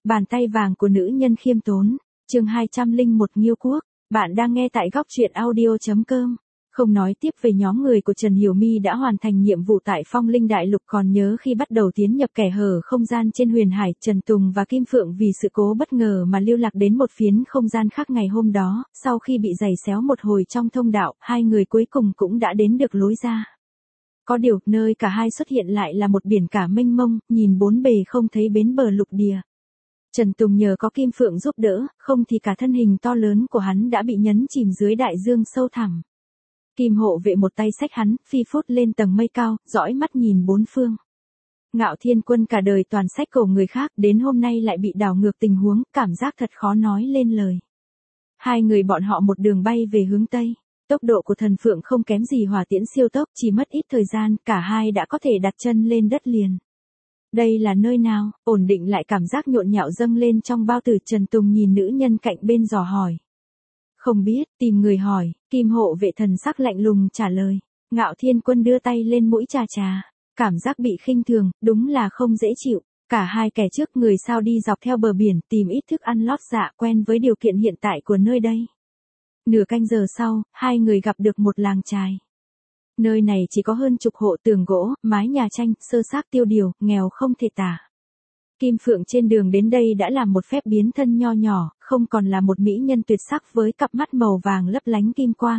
Bàn tay vàng của nữ nhân khiêm tốn. Chương 201 Nghiêu Quốc. Bạn đang nghe tại góc truyện audio.com. Không nói tiếp về nhóm người của Trần Hiểu My đã hoàn thành nhiệm vụ tại Phong Linh Đại Lục, còn nhớ khi bắt đầu tiến nhập kẻ hở không gian trên Huyền Hải, Trần Tùng và Kim Phượng vì sự cố bất ngờ mà lưu lạc đến một phiến không gian khác ngày hôm đó, sau khi bị giày xéo một hồi trong thông đạo, hai người cuối cùng cũng đã đến được lối ra. Có điều, nơi cả hai xuất hiện lại là một biển cả mênh mông, nhìn bốn bề không thấy bến bờ lục địa. Trần Tùng nhờ có Kim Phượng giúp đỡ, không thì cả thân hình to lớn của hắn đã bị nhấn chìm dưới đại dương sâu thẳm. Kim hộ vệ một tay xách hắn, phi phút lên tầng mây cao, dõi mắt nhìn bốn phương. Ngạo Thiên Quân cả đời toàn xách cổ người khác, đến hôm nay lại bị đảo ngược tình huống, cảm giác thật khó nói lên lời. Hai người bọn họ một đường bay về hướng Tây. Tốc độ của Thần Phượng không kém gì hỏa tiễn siêu tốc, chỉ mất ít thời gian, cả hai đã có thể đặt chân lên đất liền. Đây là nơi nào? Ổn định lại cảm giác nhộn nhạo dâng lên trong bao tử, Trần Tùng nhìn nữ nhân cạnh bên dò hỏi. Không biết, tìm người hỏi. Kim hộ vệ thần sắc lạnh lùng trả lời. Ngạo Thiên Quân đưa tay lên mũi chà chà. Cảm giác bị khinh thường, đúng là không dễ chịu. Cả hai kẻ trước người sau đi dọc theo bờ biển tìm ít thức ăn lót dạ, quen với điều kiện hiện tại của nơi đây. Nửa canh giờ sau, hai người gặp được một làng chài. Nơi này chỉ có hơn chục hộ, tường gỗ, mái nhà tranh, sơ xác tiêu điều, nghèo không thể tả. Kim Phượng trên đường đến đây đã làm một phép biến thân nho nhỏ, không còn là một mỹ nhân tuyệt sắc với cặp mắt màu vàng lấp lánh kim quang.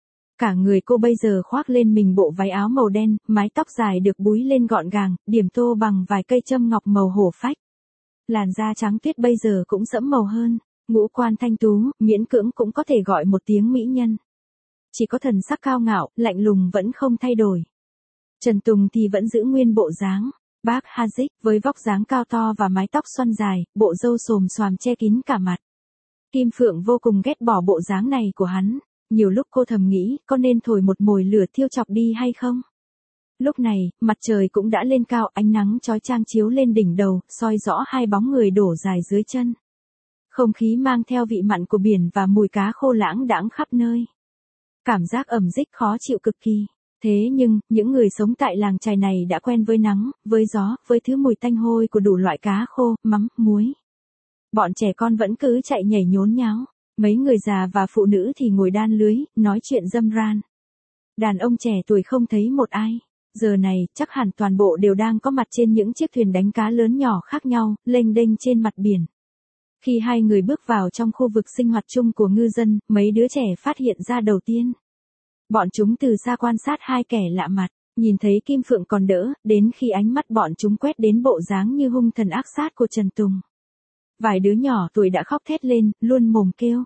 Cả người cô bây giờ khoác lên mình bộ váy áo màu đen, mái tóc dài được búi lên gọn gàng, điểm tô bằng vài cây châm ngọc màu hổ phách. Làn da trắng tuyết bây giờ cũng sẫm màu hơn, ngũ quan thanh tú, miễn cưỡng cũng có thể gọi một tiếng mỹ nhân. Chỉ có thần sắc cao ngạo, lạnh lùng vẫn không thay đổi. Trần Tùng thì vẫn giữ nguyên bộ dáng. Bác Hazik với vóc dáng cao to và mái tóc xoăn dài, bộ râu xồm xoàm che kín cả mặt. Kim Phượng vô cùng ghét bỏ bộ dáng này của hắn. Nhiều lúc cô thầm nghĩ có nên thổi một mồi lửa thiêu chọc đi hay không. Lúc này, mặt trời cũng đã lên cao, ánh nắng chói chang chiếu lên đỉnh đầu, soi rõ hai bóng người đổ dài dưới chân. Không khí mang theo vị mặn của biển và mùi cá khô lãng đãng khắp nơi. Cảm giác ẩm dích khó chịu cực kỳ. Thế nhưng, những người sống tại làng chài này đã quen với nắng, với gió, với thứ mùi tanh hôi của đủ loại cá khô, mắm, muối. Bọn trẻ con vẫn cứ chạy nhảy nhốn nháo. Mấy người già và phụ nữ thì ngồi đan lưới, nói chuyện râm ran. Đàn ông trẻ tuổi không thấy một ai. Giờ này, chắc hẳn toàn bộ đều đang có mặt trên những chiếc thuyền đánh cá lớn nhỏ khác nhau, lênh đênh trên mặt biển. Khi hai người bước vào trong khu vực sinh hoạt chung của ngư dân, mấy đứa trẻ phát hiện ra đầu tiên. Bọn chúng từ xa quan sát hai kẻ lạ mặt, nhìn thấy Kim Phượng còn đỡ, đến khi ánh mắt bọn chúng quét đến bộ dáng như hung thần ác sát của Trần Tùng. Vài đứa nhỏ tuổi đã khóc thét lên, luôn mồm kêu.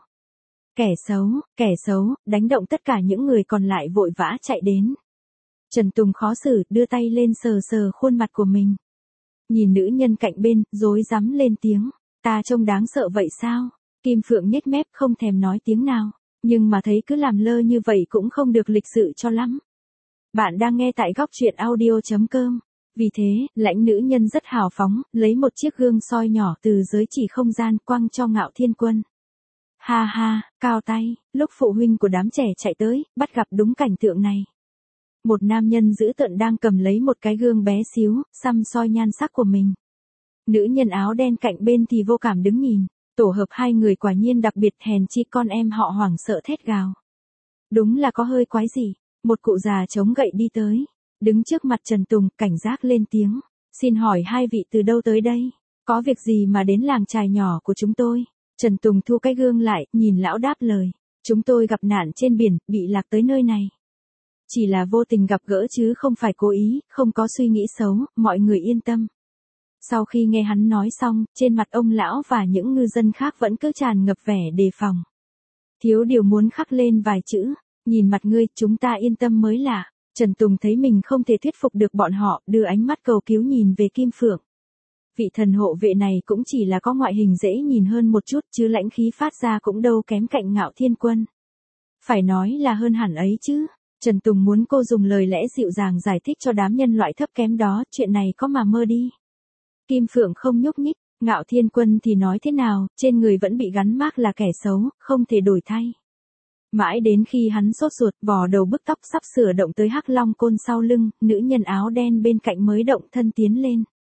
Kẻ xấu, đánh động tất cả những người còn lại vội vã chạy đến. Trần Tùng khó xử, đưa tay lên sờ sờ khuôn mặt của mình. Nhìn nữ nhân cạnh bên, rối rắm lên tiếng. Ta trông đáng sợ vậy sao? Kim Phượng nhếch mép không thèm nói tiếng nào. Nhưng mà thấy cứ làm lơ như vậy cũng không được lịch sự cho lắm. Bạn đang nghe tại góc truyện audio.com. Vì thế, lãnh nữ nhân rất hào phóng, lấy một chiếc gương soi nhỏ từ giới chỉ không gian quăng cho Ngạo Thiên Quân. Ha ha, cao tay, lúc phụ huynh của đám trẻ chạy tới, bắt gặp đúng cảnh tượng này. Một nam nhân dữ tợn đang cầm lấy một cái gương bé xíu, xăm soi nhan sắc của mình. Nữ nhân áo đen cạnh bên thì vô cảm đứng nhìn. Tổ hợp hai người quả nhiên đặc biệt, hèn chi con em họ hoảng sợ thét gào. Đúng là có hơi quái gì. Một cụ già chống gậy đi tới. Đứng trước mặt Trần Tùng, cảnh giác lên tiếng. Xin hỏi hai vị từ đâu tới đây? Có việc gì mà đến làng chài nhỏ của chúng tôi? Trần Tùng thu cái gương lại, nhìn lão đáp lời. Chúng tôi gặp nạn trên biển, bị lạc tới nơi này. Chỉ là vô tình gặp gỡ chứ không phải cố ý, không có suy nghĩ xấu, mọi người yên tâm. Sau khi nghe hắn nói xong, trên mặt ông lão và những ngư dân khác vẫn cứ tràn ngập vẻ đề phòng. Thiếu điều muốn khắc lên vài chữ, nhìn mặt ngươi, chúng ta yên tâm mới lạ. Trần Tùng thấy mình không thể thuyết phục được bọn họ, đưa ánh mắt cầu cứu nhìn về Kim Phượng. Vị thần hộ vệ này cũng chỉ là có ngoại hình dễ nhìn hơn một chút chứ lãnh khí phát ra cũng đâu kém cạnh Ngạo Thiên Quân. Phải nói là hơn hẳn ấy chứ. Trần Tùng muốn cô dùng lời lẽ dịu dàng giải thích cho đám nhân loại thấp kém đó, chuyện này có mà mơ đi. Kim Phượng không nhúc nhích, Ngạo Thiên Quân thì nói thế nào, trên người vẫn bị gắn mác là kẻ xấu, không thể đổi thay. Mãi đến khi hắn sốt ruột, vò đầu bức tóc sắp sửa động tới hắc long côn sau lưng, nữ nhân áo đen bên cạnh mới động thân tiến lên.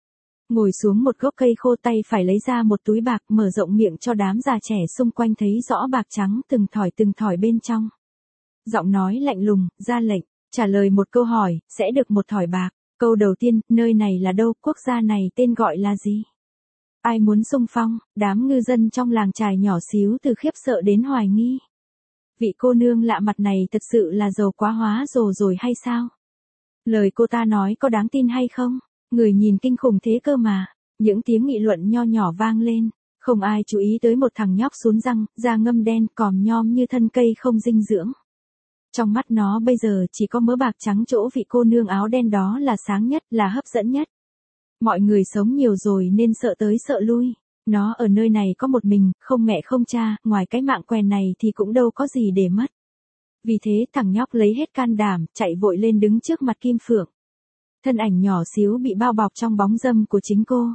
Ngồi xuống một gốc cây khô, tay phải lấy ra một túi bạc, mở rộng miệng cho đám già trẻ xung quanh thấy rõ bạc trắng từng thỏi bên trong. Giọng nói lạnh lùng, ra lệnh, trả lời một câu hỏi, sẽ được một thỏi bạc. Câu đầu tiên, nơi này là đâu, quốc gia này tên gọi là gì? Ai muốn xung phong? Đám ngư dân trong làng chài nhỏ xíu từ khiếp sợ đến hoài nghi. Vị cô nương lạ mặt này thật sự là giàu quá hóa rồ rồi hay sao? Lời cô ta nói có đáng tin hay không? Người nhìn kinh khủng thế cơ mà. Những tiếng nghị luận nho nhỏ vang lên. Không ai chú ý tới một thằng nhóc sún răng, da ngâm đen, còm nhom như thân cây không dinh dưỡng. Trong mắt nó bây giờ chỉ có mớ bạc trắng, chỗ vị cô nương áo đen đó là sáng nhất, là hấp dẫn nhất. Mọi người sống nhiều rồi nên sợ tới sợ lui. Nó ở nơi này có một mình, không mẹ không cha, ngoài cái mạng quèn này thì cũng đâu có gì để mất. Vì thế thằng nhóc lấy hết can đảm, chạy vội lên đứng trước mặt Kim Phượng. Thân ảnh nhỏ xíu bị bao bọc trong bóng râm của chính cô.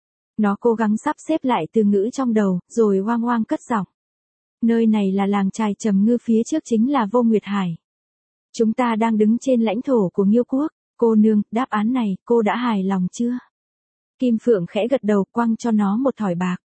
Nó cố gắng sắp xếp lại từ ngữ trong đầu, rồi oang oang cất giọng. Nơi này là làng chài Trầm Ngư, phía trước chính là Vô Nguyệt Hải. Chúng ta đang đứng trên lãnh thổ của Nghiêu quốc. Cô nương, đáp án này, cô đã hài lòng chưa? Kim Phượng khẽ gật đầu, quăng cho nó một thỏi bạc.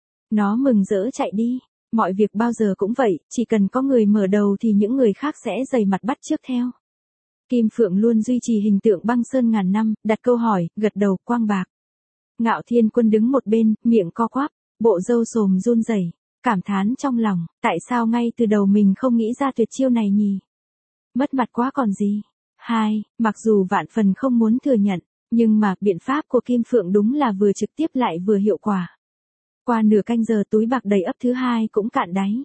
Nó mừng rỡ chạy đi. Mọi việc bao giờ cũng vậy, chỉ cần có người mở đầu thì những người khác sẽ dày mặt bắt chước theo. Kim Phượng luôn duy trì hình tượng băng sơn ngàn năm, đặt câu hỏi, gật đầu, quăng bạc. Ngạo Thiên Quân đứng một bên, miệng co quắp, bộ râu xồm run rẩy, cảm thán trong lòng, tại sao ngay từ đầu mình không nghĩ ra tuyệt chiêu này nhỉ? Mất mặt quá còn gì. Mặc dù vạn phần không muốn thừa nhận, nhưng mà biện pháp của Kim Phượng đúng là vừa trực tiếp lại vừa hiệu quả. Qua nửa canh giờ túi bạc đầy ắp thứ hai cũng cạn đáy.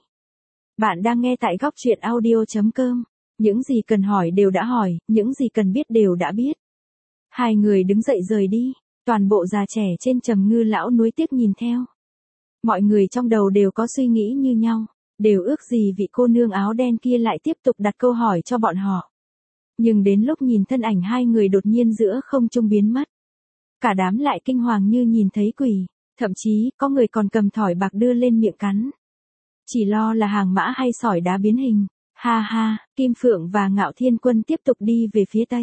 Bạn đang nghe tại góc truyện audio.com. Những gì cần hỏi đều đã hỏi, những gì cần biết đều đã biết. Hai người đứng dậy rời đi, toàn bộ già trẻ trên Trầm Ngư lão nuối tiếc nhìn theo. Mọi người trong đầu đều có suy nghĩ như nhau, đều ước gì vị cô nương áo đen kia lại tiếp tục đặt câu hỏi cho bọn họ. Nhưng đến lúc nhìn thân ảnh hai người đột nhiên giữa không trung biến mất, cả đám lại kinh hoàng như nhìn thấy quỷ, thậm chí có người còn cầm thỏi bạc đưa lên miệng cắn. Chỉ lo là hàng mã hay sỏi đá biến hình. Kim Phượng và Ngạo Thiên Quân tiếp tục đi về phía tây.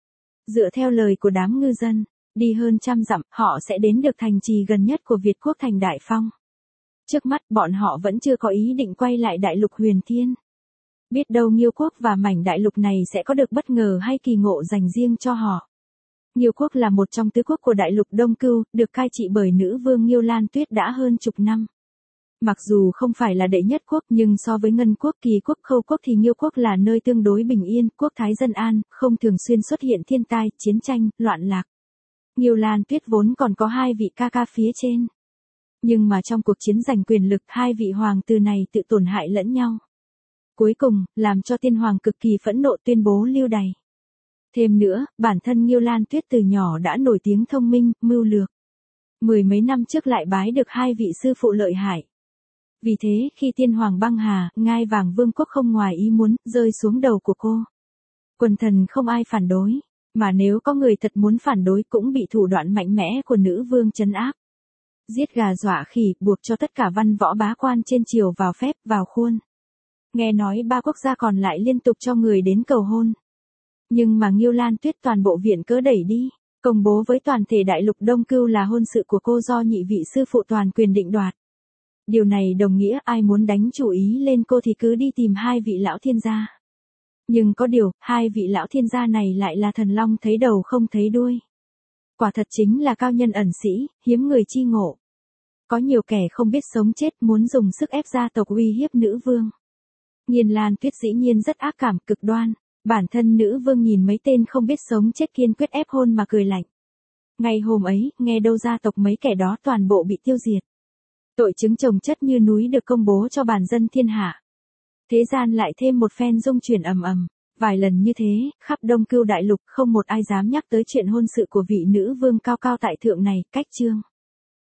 Dựa theo lời của đám ngư dân, đi hơn 100 dặm, họ sẽ đến được thành trì gần nhất của Việt quốc thành Đại Phong. Trước mắt bọn họ vẫn chưa có ý định quay lại đại lục Huyền Thiên. Biết đâu Nghiêu quốc và mảnh đại lục này sẽ có được bất ngờ hay kỳ ngộ dành riêng cho họ. Nghiêu quốc là một trong tứ quốc của đại lục Đông Cưu, được cai trị bởi nữ vương Nghiêu Lan Tuyết đã hơn chục năm. Mặc dù không phải là đệ nhất quốc, nhưng so với Ngân quốc, Kỳ quốc, Khâu quốc thì Nghiêu quốc là nơi tương đối bình yên, quốc thái dân an, không thường xuyên xuất hiện thiên tai, chiến tranh, loạn lạc. Nghiêu Lan Tuyết vốn còn có hai vị ca ca phía trên. Nhưng mà trong cuộc chiến giành quyền lực, hai vị hoàng tử này tự tổn hại lẫn nhau. Cuối cùng, làm cho tiên hoàng cực kỳ phẫn nộ, tuyên bố lưu đày. Thêm nữa, bản thân Nghiêu Lan Tuyết từ nhỏ đã nổi tiếng thông minh, mưu lược. 10 mấy năm trước lại bái được hai vị sư phụ lợi hại. Vì thế, khi tiên hoàng băng hà, ngai vàng vương quốc không ngoài ý muốn, rơi xuống đầu của cô. Quần thần không ai phản đối, mà nếu có người thật muốn phản đối cũng bị thủ đoạn mạnh mẽ của nữ vương trấn áp. Giết gà dọa khỉ, buộc cho tất cả văn võ bá quan trên triều vào phép, vào khuôn. Nghe nói 3 quốc gia còn lại liên tục cho người đến cầu hôn. Nhưng mà Nghiêu Lan Tuyết toàn bộ viện cớ đẩy đi, công bố với toàn thể đại lục Đông Cưu là hôn sự của cô do nhị vị sư phụ toàn quyền định đoạt. Điều này đồng nghĩa ai muốn đánh chủ ý lên cô thì cứ đi tìm hai vị lão thiên gia. Nhưng có điều, hai vị lão thiên gia này lại là thần long thấy đầu không thấy đuôi. Quả thật chính là cao nhân ẩn sĩ, hiếm người chi ngộ. Có nhiều kẻ không biết sống chết muốn dùng sức ép gia tộc uy hiếp nữ vương. Nghiên Lan Tuyết dĩ nhiên rất ác cảm, cực đoan. Bản thân nữ vương nhìn mấy tên không biết sống chết kiên quyết ép hôn mà cười lạnh. Ngày hôm ấy, nghe đâu gia tộc mấy kẻ đó toàn bộ bị tiêu diệt. Tội chứng chồng chất như núi được công bố cho bản dân thiên hạ. Thế gian lại thêm một phen rung chuyển ầm ầm. Vài lần như thế, khắp Đông Cưu đại lục không một ai dám nhắc tới chuyện hôn sự của vị nữ vương cao cao tại thượng này, cách chương.